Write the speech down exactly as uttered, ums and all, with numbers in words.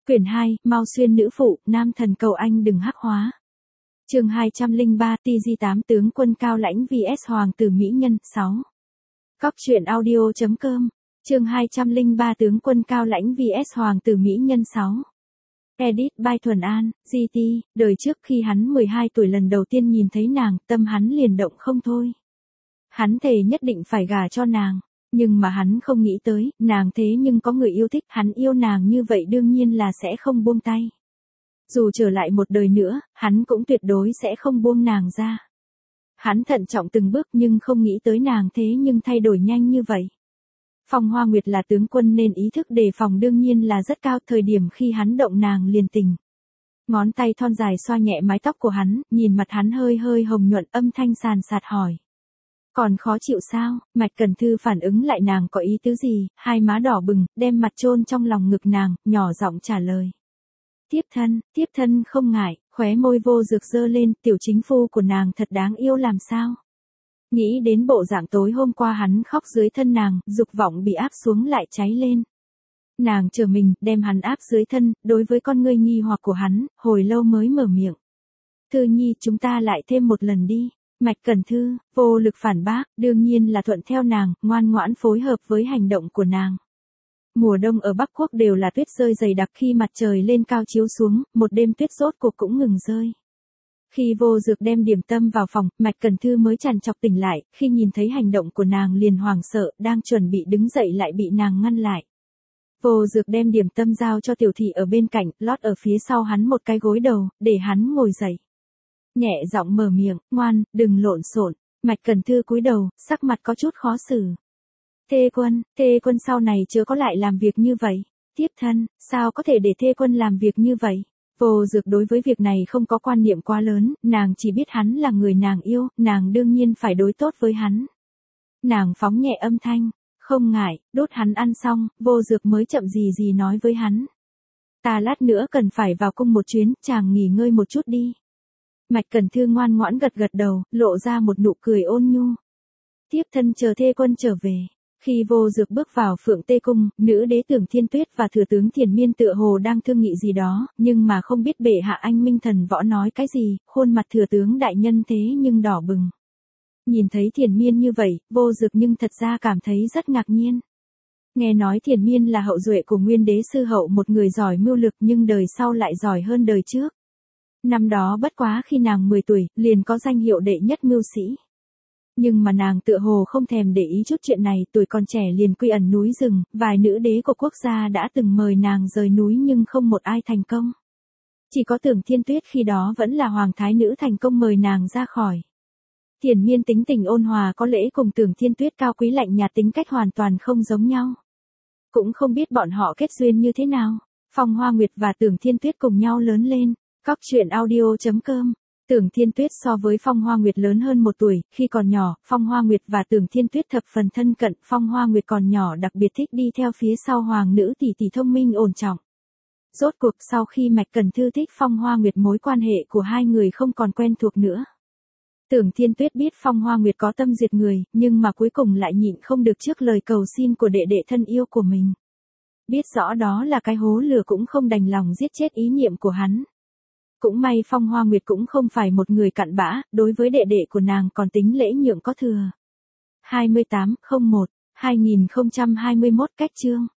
Quyển hai, Mao Xuyên nữ phụ, nam thần cầu anh đừng hắc hóa. Chương hai trăm lẻ ba, T G tám tướng quân cao lãnh vs hoàng tử mỹ nhân, sáu. Cóc truyện audio chấm com. Chương hai trăm lẻ ba tướng quân cao lãnh vs hoàng tử mỹ nhân sáu. Edit by Thuần An, giê tê, đời trước khi hắn mười hai tuổi lần đầu tiên nhìn thấy nàng, tâm hắn liền động không thôi. Hắn thề nhất định phải gả cho nàng, nhưng mà hắn không nghĩ tới, nàng thế nhưng có người yêu thích, hắn yêu nàng như vậy đương nhiên là sẽ không buông tay. Dù trở lại một đời nữa, hắn cũng tuyệt đối sẽ không buông nàng ra. Hắn thận trọng từng bước nhưng không nghĩ tới nàng thế nhưng thay đổi nhanh như vậy. Phong Hoa Nguyệt là tướng quân nên ý thức đề phòng đương nhiên là rất cao, thời điểm khi hắn động nàng liền tình. Ngón tay thon dài xoa nhẹ mái tóc của hắn, nhìn mặt hắn hơi hơi hồng nhuận, âm thanh sàn sạt hỏi. Còn khó chịu sao? Mạch Cần Thư phản ứng lại nàng có ý tứ gì, hai má đỏ bừng, đem mặt chôn trong lòng ngực nàng, nhỏ giọng trả lời. Tiếp thân, tiếp thân không ngại, khóe môi Vô Dược giơ lên, tiểu chính phu của nàng thật đáng yêu làm sao? Nghĩ đến bộ dạng tối hôm qua hắn khóc dưới thân nàng, dục vọng bị áp xuống lại cháy lên. Nàng chờ mình, đem hắn áp dưới thân, đối với con ngươi nghi hoặc của hắn, hồi lâu mới mở miệng. Thư Nhi, chúng ta lại thêm một lần đi. Mạch Cần Thư, vô lực phản bác, đương nhiên là thuận theo nàng, ngoan ngoãn phối hợp với hành động của nàng. Mùa đông ở Bắc Quốc đều là tuyết rơi dày đặc, khi mặt trời lên cao chiếu xuống, một đêm tuyết rốt cuộc cũng ngừng rơi. Khi Vô Dược đem điểm tâm vào phòng, Mạch Cần Thư mới trằn trọc tỉnh lại, khi nhìn thấy hành động của nàng liền hoảng sợ, đang chuẩn bị đứng dậy lại bị nàng ngăn lại. Vô Dược đem điểm tâm giao cho tiểu thị ở bên cạnh, lót ở phía sau hắn một cái gối đầu, để hắn ngồi dậy. Nhẹ giọng mở miệng, ngoan, đừng lộn xộn. Mạch Cần Thư cúi đầu, sắc mặt có chút khó xử. Thê quân, thê quân sau này chớ có lại làm việc như vậy. Tiếp thân, sao có thể để thê quân làm việc như vậy? Vô Dược đối với việc này không có quan niệm quá lớn, nàng chỉ biết hắn là người nàng yêu, nàng đương nhiên phải đối tốt với hắn. Nàng phóng nhẹ âm thanh, không ngại, đốt hắn ăn xong, Vô Dược mới chậm gì gì nói với hắn. Ta lát nữa cần phải vào cung một chuyến, chàng nghỉ ngơi một chút đi. Mạch Cần Thư ngoan ngoãn gật gật đầu, lộ ra một nụ cười ôn nhu. Tiếp thân chờ thê quân trở về. Khi Vô Dược bước vào Phượng Tê Cung, nữ đế Tưởng Thiên Tuyết và thừa tướng Thiền Miên tựa hồ đang thương nghị gì đó, nhưng mà không biết bệ hạ anh minh thần võ nói cái gì, khuôn mặt thừa tướng đại nhân thế nhưng đỏ bừng. Nhìn thấy Thiền Miên như vậy, Vô Dược nhưng thật ra cảm thấy rất ngạc nhiên. Nghe nói Thiền Miên là hậu duệ của Nguyên đế sư hậu, một người giỏi mưu lược nhưng đời sau lại giỏi hơn đời trước. Năm đó bất quá khi nàng mười tuổi, liền có danh hiệu đệ nhất mưu sĩ. Nhưng mà nàng tựa hồ không thèm để ý chút chuyện này, tuổi còn trẻ liền quy ẩn núi rừng, vài nữ đế của quốc gia đã từng mời nàng rời núi nhưng không một ai thành công. Chỉ có Tưởng Thiên Tuyết khi đó vẫn là hoàng thái nữ thành công mời nàng ra khỏi. Thiền Miên tính tình ôn hòa có lễ cùng Tưởng Thiên Tuyết cao quý lạnh nhạt tính cách hoàn toàn không giống nhau. Cũng không biết bọn họ kết duyên như thế nào. Phong Hoa Nguyệt và Tưởng Thiên Tuyết cùng nhau lớn lên. Cóc truyện audio chấm com. Tưởng Thiên Tuyết so với Phong Hoa Nguyệt lớn hơn một tuổi, khi còn nhỏ, Phong Hoa Nguyệt và Tưởng Thiên Tuyết thập phần thân cận, Phong Hoa Nguyệt còn nhỏ đặc biệt thích đi theo phía sau hoàng nữ tỷ tỷ thông minh ổn trọng. Rốt cuộc sau khi Mạch Cần Thư thích Phong Hoa Nguyệt, mối quan hệ của hai người không còn quen thuộc nữa. Tưởng Thiên Tuyết biết Phong Hoa Nguyệt có tâm diệt người, nhưng mà cuối cùng lại nhịn không được trước lời cầu xin của đệ đệ thân yêu của mình. Biết rõ đó là cái hố lửa cũng không đành lòng giết chết ý niệm của hắn. Cũng may Phong Hoa Nguyệt cũng không phải một người cặn bã, đối với đệ đệ của nàng còn tính lễ nhượng có thừa. hai mươi tám, không một, hai nghìn không trăm hai mươi mốt cách chương.